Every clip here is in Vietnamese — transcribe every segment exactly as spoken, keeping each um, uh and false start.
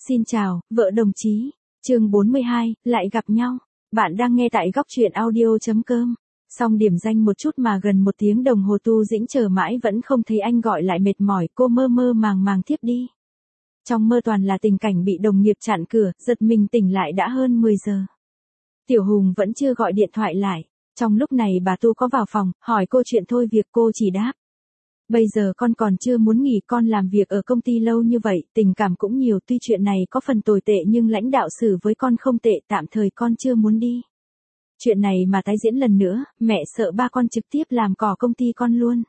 Xin chào, vợ đồng chí. Chương bốn mươi hai, lại gặp nhau. Bạn đang nghe tại góc truyện audio.com. Xong điểm danh một chút mà gần một tiếng đồng hồ Tu Dĩnh chờ mãi vẫn không thấy anh gọi lại mệt mỏi, cô mơ mơ màng màng thiếp đi. Trong mơ toàn là tình cảnh bị đồng nghiệp chặn cửa, giật mình tỉnh lại đã hơn mười giờ. Tiểu Hùng vẫn chưa gọi điện thoại lại. Trong lúc này bà Tu có vào phòng, hỏi cô chuyện thôi việc, cô chỉ đáp. Bây giờ con còn chưa muốn nghỉ, con làm việc ở công ty lâu như vậy, tình cảm cũng nhiều, tuy chuyện này có phần tồi tệ nhưng lãnh đạo xử với con không tệ, tạm thời con chưa muốn đi. Chuyện này mà tái diễn lần nữa, mẹ sợ ba con trực tiếp làm cỏ công ty con luôn.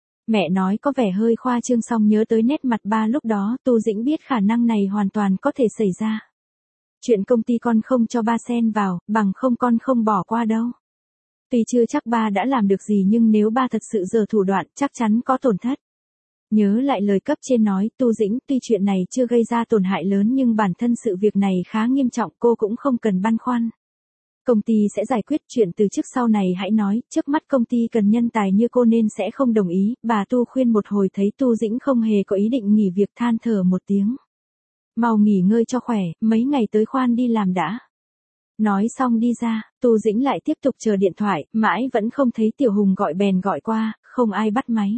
Mẹ nói có vẻ hơi khoa trương, xong nhớ tới nét mặt ba lúc đó, Tu Dĩnh biết khả năng này hoàn toàn có thể xảy ra. Chuyện công ty con không cho ba xen vào, bằng không con không bỏ qua đâu. Tuy chưa chắc ba đã làm được gì nhưng nếu ba thật sự giở thủ đoạn chắc chắn có tổn thất. Nhớ lại lời cấp trên nói, Tu Dĩnh, tuy chuyện này chưa gây ra tổn hại lớn nhưng bản thân sự việc này khá nghiêm trọng, cô cũng không cần băn khoăn. Công ty sẽ giải quyết, chuyện từ chức sau này hãy nói, trước mắt công ty cần nhân tài như cô nên sẽ không đồng ý. Bà Tu khuyên một hồi thấy Tu Dĩnh không hề có ý định nghỉ việc, than thở một tiếng. Mau nghỉ ngơi cho khỏe, mấy ngày tới khoan đi làm đã. Nói xong đi ra, Tu Dĩnh lại tiếp tục chờ điện thoại, mãi vẫn không thấy Tiểu Hùng gọi, bèn gọi qua, không ai bắt máy.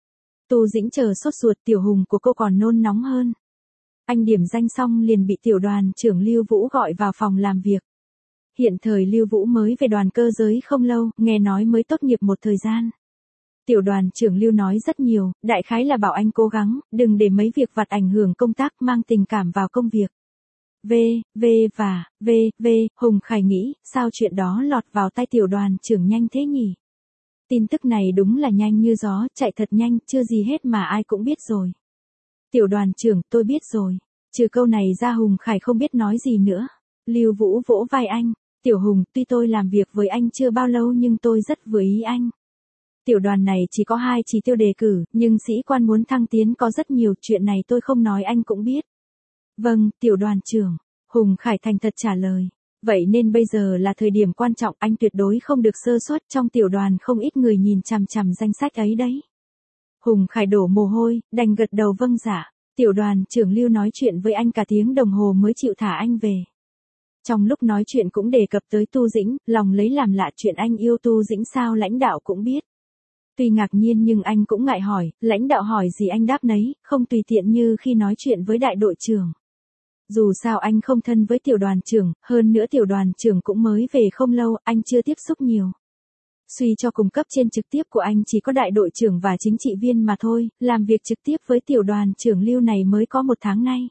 Tu Dĩnh chờ sốt ruột, Tiểu Hùng của cô còn nôn nóng hơn. Anh điểm danh xong liền bị tiểu đoàn trưởng Lưu Vũ gọi vào phòng làm việc. Hiện thời Lưu Vũ mới về đoàn cơ giới không lâu, nghe nói mới tốt nghiệp một thời gian. Tiểu đoàn trưởng Lưu nói rất nhiều, đại khái là bảo anh cố gắng, đừng để mấy việc vặt ảnh hưởng công tác, mang tình cảm vào công việc. V, V và, V, V, Hùng Khải nghĩ, sao chuyện đó lọt vào tai tiểu đoàn trưởng nhanh thế nhỉ? Tin tức này đúng là nhanh như gió, chạy thật nhanh, chưa gì hết mà ai cũng biết rồi. Tiểu đoàn trưởng, tôi biết rồi. Trừ câu này ra Hùng Khải không biết nói gì nữa. Lưu Vũ vỗ vai anh, Tiểu Hùng, tuy tôi làm việc với anh chưa bao lâu nhưng tôi rất vừa ý anh. Tiểu đoàn này chỉ có hai chỉ tiêu đề cử, nhưng sĩ quan muốn thăng tiến có rất nhiều, chuyện này tôi không nói anh cũng biết. Vâng, tiểu đoàn trưởng, Hùng Khải thành thật trả lời. Vậy nên bây giờ là thời điểm quan trọng, anh tuyệt đối không được sơ suất, trong tiểu đoàn không ít người nhìn chằm chằm danh sách ấy đấy. Hùng Khải đổ mồ hôi, đành gật đầu vâng dạ. Tiểu đoàn trưởng Lưu nói chuyện với anh cả tiếng đồng hồ mới chịu thả anh về. Trong lúc nói chuyện cũng đề cập tới Tu Dĩnh, lòng lấy làm lạ, chuyện anh yêu Tu Dĩnh sao lãnh đạo cũng biết. Tuy ngạc nhiên nhưng anh cũng ngại hỏi, lãnh đạo hỏi gì anh đáp nấy, không tùy tiện như khi nói chuyện với đại đội trưởng. Dù sao anh không thân với tiểu đoàn trưởng, hơn nữa tiểu đoàn trưởng cũng mới về không lâu, anh chưa tiếp xúc nhiều. Suy cho cùng cấp trên trực tiếp của anh chỉ có đại đội trưởng và chính trị viên mà thôi, làm việc trực tiếp với tiểu đoàn trưởng Lưu này mới có một tháng nay.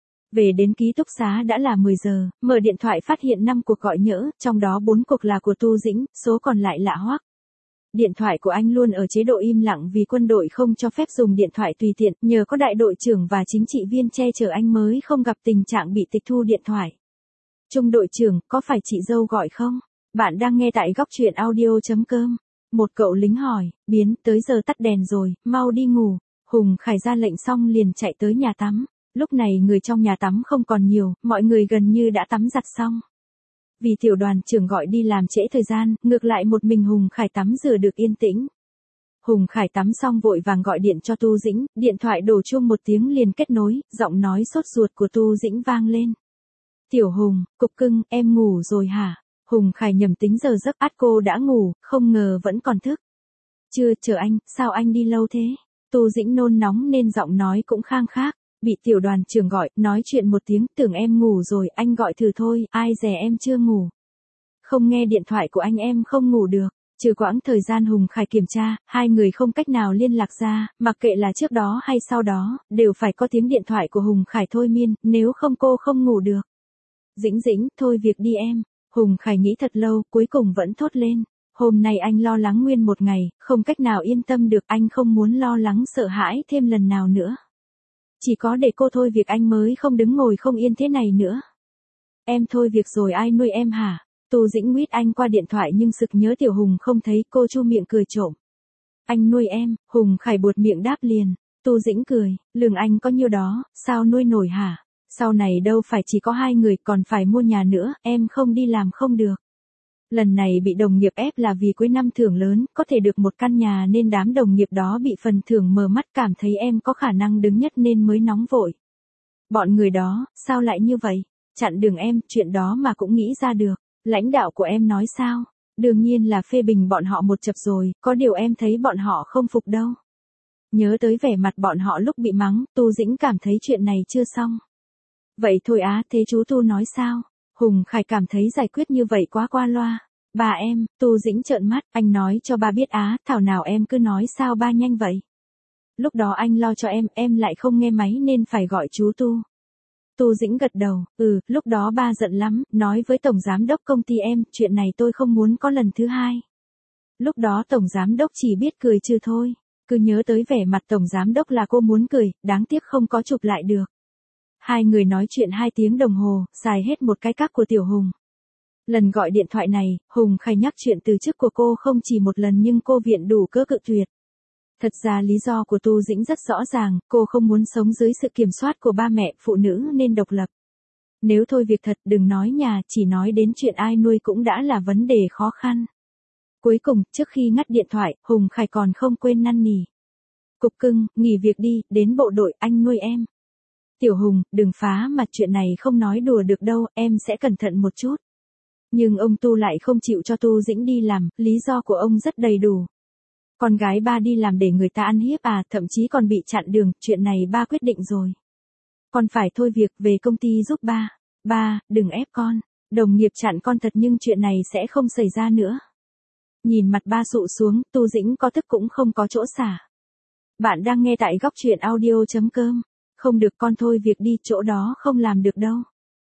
Về đến ký túc xá đã là mười giờ, mở điện thoại phát hiện năm cuộc gọi nhỡ, trong đó bốn cuộc là của Tu Dĩnh, số còn lại lạ hoắc. Điện thoại của anh luôn ở chế độ im lặng vì quân đội không cho phép dùng điện thoại tùy tiện, nhờ có đại đội trưởng và chính trị viên che chở anh mới không gặp tình trạng bị tịch thu điện thoại. Trung đội trưởng, có phải chị dâu gọi không? Bạn đang nghe tại góc truyện audio.com. Một cậu lính hỏi, Biến, tới giờ tắt đèn rồi, mau đi ngủ. Hùng Khải ra lệnh xong liền chạy tới nhà tắm. Lúc này người trong nhà tắm không còn nhiều, mọi người gần như đã tắm giặt xong. Vì tiểu đoàn trưởng gọi đi làm trễ thời gian, ngược lại một mình Hùng Khải tắm rửa được yên tĩnh. Hùng Khải tắm xong vội vàng gọi điện cho Tu Dĩnh, điện thoại đổ chuông một tiếng liền kết nối, giọng nói sốt ruột của Tu Dĩnh vang lên. Tiểu Hùng, cục cưng, em ngủ rồi hả? Hùng Khải nhầm tính giờ giấc, át cô đã ngủ, không ngờ vẫn còn thức. Chưa, chờ anh, sao anh đi lâu thế? Tu Dĩnh nôn nóng nên giọng nói cũng khang khác. Bị tiểu đoàn trưởng gọi, nói chuyện một tiếng, tưởng em ngủ rồi, anh gọi thử thôi, ai dè em chưa ngủ. Không nghe điện thoại của anh em không ngủ được. Trừ quãng thời gian Hùng Khải kiểm tra, hai người không cách nào liên lạc ra, mặc kệ là trước đó hay sau đó, đều phải có tiếng điện thoại của Hùng Khải thôi miên, nếu không cô không ngủ được. Dĩnh Dĩnh, thôi việc đi em. Hùng Khải nghĩ thật lâu, cuối cùng vẫn thốt lên. Hôm nay anh lo lắng nguyên một ngày, không cách nào yên tâm được, anh không muốn lo lắng sợ hãi thêm lần nào nữa. Chỉ có để cô thôi việc anh mới không đứng ngồi không yên thế này nữa. Em thôi việc rồi ai nuôi em hả? Tu Dĩnh nguyết anh qua điện thoại nhưng sực nhớ Tiểu Hùng không thấy, cô chu miệng cười trộm. Anh nuôi em, Hùng Khải buột miệng đáp liền. Tu Dĩnh cười, lương anh có nhiêu đó, sao nuôi nổi hả? Sau này đâu phải chỉ có hai người, còn phải mua nhà nữa, em không đi làm không được. Lần này bị đồng nghiệp ép là vì cuối năm thưởng lớn, có thể được một căn nhà nên đám đồng nghiệp đó bị phần thưởng mờ mắt, cảm thấy em có khả năng đứng nhất nên mới nóng vội. Bọn người đó, sao lại như vậy? Chặn đường em, chuyện đó mà cũng nghĩ ra được. Lãnh đạo của em nói sao? Đương nhiên là phê bình bọn họ một chập rồi, có điều em thấy bọn họ không phục đâu. Nhớ tới vẻ mặt bọn họ lúc bị mắng, Tu Dĩnh cảm thấy chuyện này chưa xong. Vậy thôi á, thế chú Tu nói sao? Hùng Khải cảm thấy giải quyết như vậy quá qua loa. Bà em, Tu Dĩnh trợn mắt, anh nói cho ba biết á, thảo nào em cứ nói sao ba nhanh vậy. Lúc đó anh lo cho em, em lại không nghe máy nên phải gọi chú Tu. Tu Dĩnh gật đầu, ừ, lúc đó ba giận lắm, nói với tổng giám đốc công ty em, chuyện này tôi không muốn có lần thứ hai. Lúc đó tổng giám đốc chỉ biết cười chứ thôi, cứ nhớ tới vẻ mặt tổng giám đốc là cô muốn cười, đáng tiếc không có chụp lại được. Hai người nói chuyện hai tiếng đồng hồ, xài hết một cái cắc của Tiểu Hùng. Lần gọi điện thoại này, Hùng Khải nhắc chuyện từ chức của cô không chỉ một lần nhưng cô viện đủ cớ cự tuyệt. Thật ra lý do của Tu Dĩnh rất rõ ràng, cô không muốn sống dưới sự kiểm soát của ba mẹ, phụ nữ nên độc lập. Nếu thôi việc thật đừng nói nhà, chỉ nói đến chuyện ai nuôi cũng đã là vấn đề khó khăn. Cuối cùng, trước khi ngắt điện thoại, Hùng Khải còn không quên năn nỉ. Cục cưng, nghỉ việc đi, đến bộ đội, anh nuôi em. Tiểu Hùng, đừng phá mà chuyện này không nói đùa được đâu, em sẽ cẩn thận một chút. Nhưng ông Tu lại không chịu cho Tu Dĩnh đi làm, lý do của ông rất đầy đủ. Con gái ba đi làm để người ta ăn hiếp à, thậm chí còn bị chặn đường, chuyện này ba quyết định rồi. Con phải thôi việc, về công ty giúp ba. Ba, đừng ép con. Đồng nghiệp chặn con thật nhưng chuyện này sẽ không xảy ra nữa. Nhìn mặt ba sụ xuống, Tu Dĩnh có tức cũng không có chỗ xả. Bạn đang nghe tại góc truyện audio chấm com. Không được con thôi việc đi, chỗ đó không làm được đâu.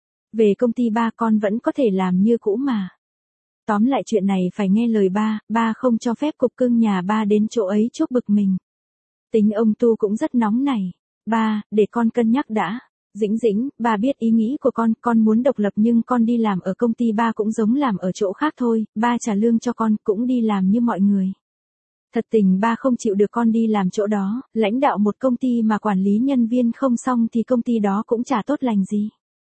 Về công ty ba con vẫn có thể làm như cũ mà. Tóm lại chuyện này phải nghe lời ba, ba không cho phép cục cưng nhà ba đến chỗ ấy chuốc bực mình. Tính ông Tu cũng rất nóng này. Ba, để con cân nhắc đã. Dĩnh Dĩnh, ba biết ý nghĩ của con, con muốn độc lập nhưng con đi làm ở công ty ba cũng giống làm ở chỗ khác thôi, ba trả lương cho con cũng đi làm như mọi người. Thật tình ba không chịu được con đi làm chỗ đó, lãnh đạo một công ty mà quản lý nhân viên không xong thì công ty đó cũng chả tốt lành gì.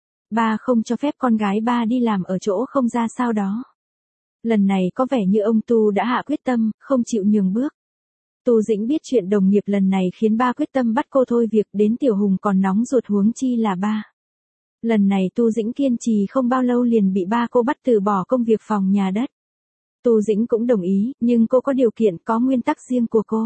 Ba không cho phép con gái ba đi làm ở chỗ không ra sao đó. Lần này có vẻ như ông Tu đã hạ quyết tâm, không chịu nhường bước. Tu Dĩnh biết chuyện đồng nghiệp lần này khiến ba quyết tâm bắt cô thôi việc, đến Tiểu Hùng còn nóng ruột huống chi là ba. Lần này Tu Dĩnh kiên trì không bao lâu liền bị ba cô bắt từ bỏ công việc phòng nhà đất. Tu Dĩnh cũng đồng ý, nhưng cô có điều kiện, có nguyên tắc riêng của cô.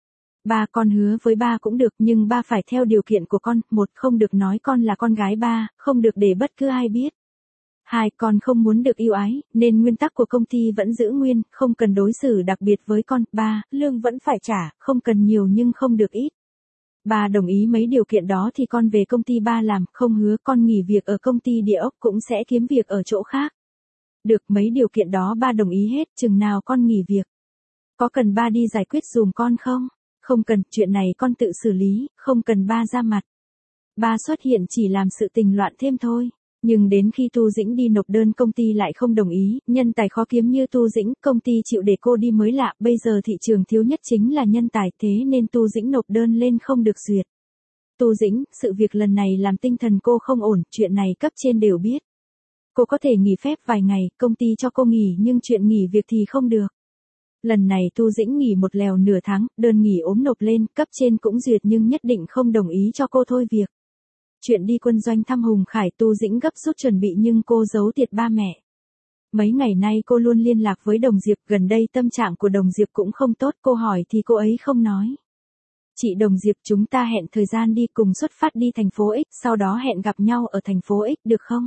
Ba, con hứa với ba cũng được, nhưng ba phải theo điều kiện của con. Một, không được nói con là con gái ba, không được để bất cứ ai biết. Hai, con không muốn được ưu ái, nên nguyên tắc của công ty vẫn giữ nguyên, không cần đối xử đặc biệt với con. Ba, lương vẫn phải trả, không cần nhiều nhưng không được ít. Ba đồng ý mấy điều kiện đó thì con về công ty ba làm, không hứa con nghỉ việc ở công ty địa ốc cũng sẽ kiếm việc ở chỗ khác. Được, mấy điều kiện đó ba đồng ý hết, chừng nào con nghỉ việc. Có cần ba đi giải quyết dùm con không? Không cần, chuyện này con tự xử lý, không cần ba ra mặt. Ba xuất hiện chỉ làm sự tình loạn thêm thôi. Nhưng đến khi Tu Dĩnh đi nộp đơn công ty lại không đồng ý, nhân tài khó kiếm như Tu Dĩnh, công ty chịu để cô đi mới lạ, bây giờ thị trường thiếu nhất chính là nhân tài, thế nên Tu Dĩnh nộp đơn lên không được duyệt. Tu Dĩnh, sự việc lần này làm tinh thần cô không ổn, chuyện này cấp trên đều biết. Cô có thể nghỉ phép vài ngày, công ty cho cô nghỉ nhưng chuyện nghỉ việc thì không được. Lần này Tu Dĩnh nghỉ một lèo nửa tháng, đơn nghỉ ốm nộp lên, cấp trên cũng duyệt nhưng nhất định không đồng ý cho cô thôi việc. Chuyện đi quân doanh thăm Hùng Khải, Tu Dĩnh gấp rút chuẩn bị nhưng cô giấu tiệt ba mẹ. Mấy ngày nay cô luôn liên lạc với Đồng Diệp, gần đây tâm trạng của Đồng Diệp cũng không tốt, cô hỏi thì cô ấy không nói. Chị Đồng Diệp, chúng ta hẹn thời gian đi cùng xuất phát đi thành phố X, sau đó hẹn gặp nhau ở thành phố X được không?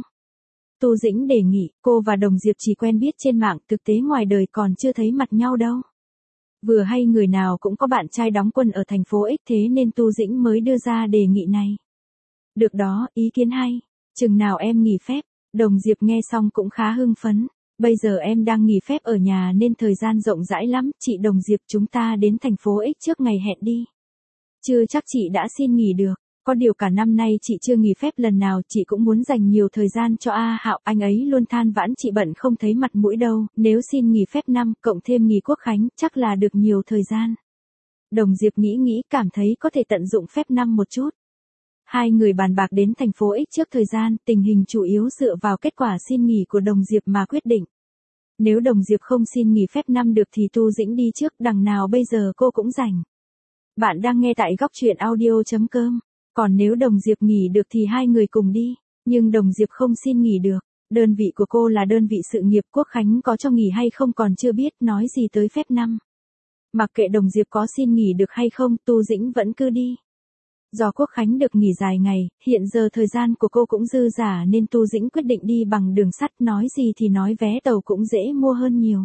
Tu Dĩnh đề nghị, cô và Đồng Diệp chỉ quen biết trên mạng, thực tế ngoài đời còn chưa thấy mặt nhau đâu. Vừa hay người nào cũng có bạn trai đóng quân ở thành phố X, thế nên Tu Dĩnh mới đưa ra đề nghị này. Được đó, ý kiến hay. Chừng nào em nghỉ phép? Đồng Diệp nghe xong cũng khá hưng phấn. Bây giờ em đang nghỉ phép ở nhà nên thời gian rộng rãi lắm, chị Đồng Diệp, chúng ta đến thành phố X trước ngày hẹn đi. Chưa chắc chị đã xin nghỉ được. Có điều cả năm nay chị chưa nghỉ phép lần nào, chị cũng muốn dành nhiều thời gian cho A Hạo, anh ấy luôn than vãn chị bận không thấy mặt mũi đâu, nếu xin nghỉ phép năm, cộng thêm nghỉ quốc khánh, chắc là được nhiều thời gian. Đồng Diệp nghĩ nghĩ, cảm thấy có thể tận dụng phép năm một chút. Hai người bàn bạc đến thành phố X trước thời gian, tình hình chủ yếu dựa vào kết quả xin nghỉ của Đồng Diệp mà quyết định. Nếu Đồng Diệp không xin nghỉ phép năm được thì Tu Dĩnh đi trước, đằng nào bây giờ cô cũng rảnh. Bạn đang nghe tại góc truyện audio chấm com. Còn nếu Đồng Diệp nghỉ được thì hai người cùng đi. Nhưng Đồng Diệp không xin nghỉ được. Đơn vị của cô là đơn vị sự nghiệp, Quốc Khánh có cho nghỉ hay không còn chưa biết, nói gì tới phép năm. Mặc kệ Đồng Diệp có xin nghỉ được hay không, Tu Dĩnh vẫn cứ đi. Do Quốc Khánh được nghỉ dài ngày, hiện giờ thời gian của cô cũng dư dả nên Tu Dĩnh quyết định đi bằng đường sắt, nói gì thì nói vé tàu cũng dễ mua hơn nhiều.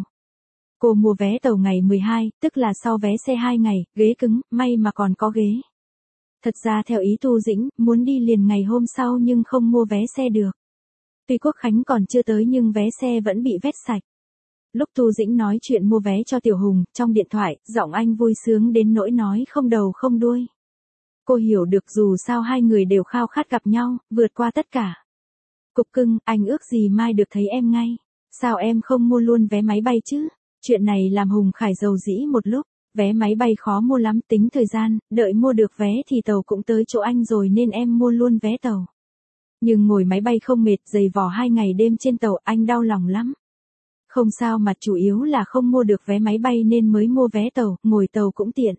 Cô mua vé tàu ngày mười hai, tức là sau vé xe hai ngày, ghế cứng, may mà còn có ghế. Thật ra theo ý Tu Dĩnh, muốn đi liền ngày hôm sau nhưng không mua vé xe được. Tuy Quốc Khánh còn chưa tới nhưng vé xe vẫn bị vét sạch. Lúc Tu Dĩnh nói chuyện mua vé cho Tiểu Hùng, trong điện thoại, giọng anh vui sướng đến nỗi nói không đầu không đuôi. Cô hiểu được dù sao hai người đều khao khát gặp nhau, vượt qua tất cả. Cục cưng, anh ước gì mai được thấy em ngay. Sao em không mua luôn vé máy bay chứ? Chuyện này làm Hùng Khải rầu rĩ một lúc. Vé máy bay khó mua lắm, tính thời gian, đợi mua được vé thì tàu cũng tới chỗ anh rồi nên em mua luôn vé tàu. Nhưng ngồi máy bay không mệt, dày vò hai ngày đêm trên tàu, anh đau lòng lắm. Không sao mà chủ yếu là không mua được vé máy bay nên mới mua vé tàu, ngồi tàu cũng tiện.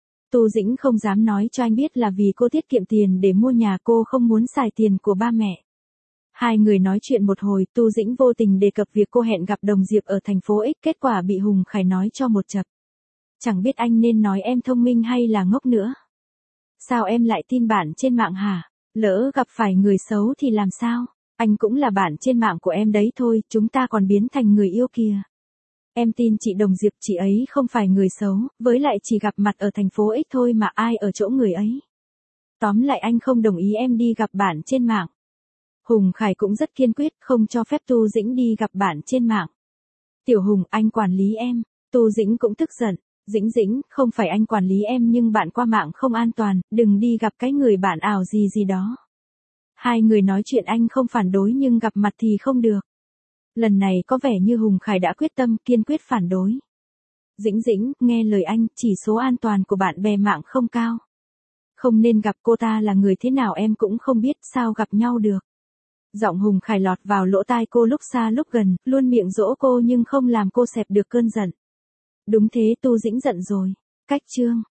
Tu Dĩnh không dám nói cho anh biết là vì cô tiết kiệm tiền để mua nhà, cô không muốn xài tiền của ba mẹ. Hai người nói chuyện một hồi, Tu Dĩnh vô tình đề cập việc cô hẹn gặp Đồng Diệp ở thành phố X, kết quả bị Hùng Khải nói cho một chập. Chẳng biết anh nên nói em thông minh hay là ngốc nữa. Sao em lại tin bạn trên mạng hả? Lỡ gặp phải người xấu thì làm sao? Anh cũng là bạn trên mạng của em đấy thôi, chúng ta còn biến thành người yêu kìa. Em tin chị Đồng Diệp, chị ấy không phải người xấu, với lại chỉ gặp mặt ở thành phố X thôi mà ai ở chỗ người ấy. Tóm lại anh không đồng ý em đi gặp bạn trên mạng. Hùng Khải cũng rất kiên quyết, không cho phép Tu Dĩnh đi gặp bạn trên mạng. Tiểu Hùng, anh quản lý em. Tu Dĩnh cũng tức giận. Dĩnh Dĩnh, không phải anh quản lý em nhưng bạn qua mạng không an toàn, đừng đi gặp cái người bạn ảo gì gì đó. Hai người nói chuyện anh không phản đối nhưng gặp mặt thì không được. Lần này có vẻ như Hùng Khải đã quyết tâm, kiên quyết phản đối. Dĩnh Dĩnh, nghe lời anh, chỉ số an toàn của bạn bè mạng không cao. Không nên gặp, cô ta là người thế nào em cũng không biết, sao gặp nhau được. Giọng Hùng Khải lọt vào lỗ tai cô lúc xa lúc gần, luôn miệng dỗ cô nhưng không làm cô xẹp được cơn giận. Đúng thế, Tu Dĩnh giận rồi. Cách chương